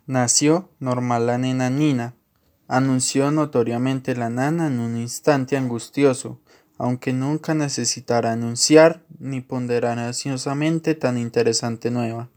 Nació normal la nena Nina, anunció notoriamente la nana en un instante angustioso, aunque nunca necesitara anunciar ni ponderosamente tan interesante nueva.